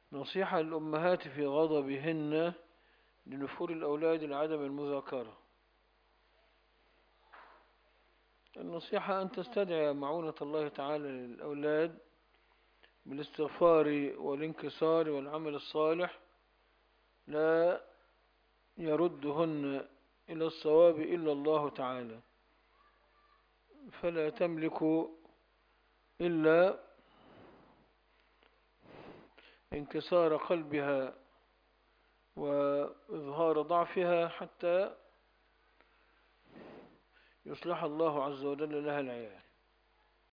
نصيحة للأمهات في غضبهن لنفور الأولاد لعدم المذاكرة. النصيحة أن تستدعي معونة الله تعالى للأولاد بالاستغفار والانكسار والعمل الصالح، لا يردهن إلى الصواب إلا الله تعالى، فلا تملك إلا انكسار قلبها وإظهار ضعفها حتى يصلح الله عز وجل لها العيال.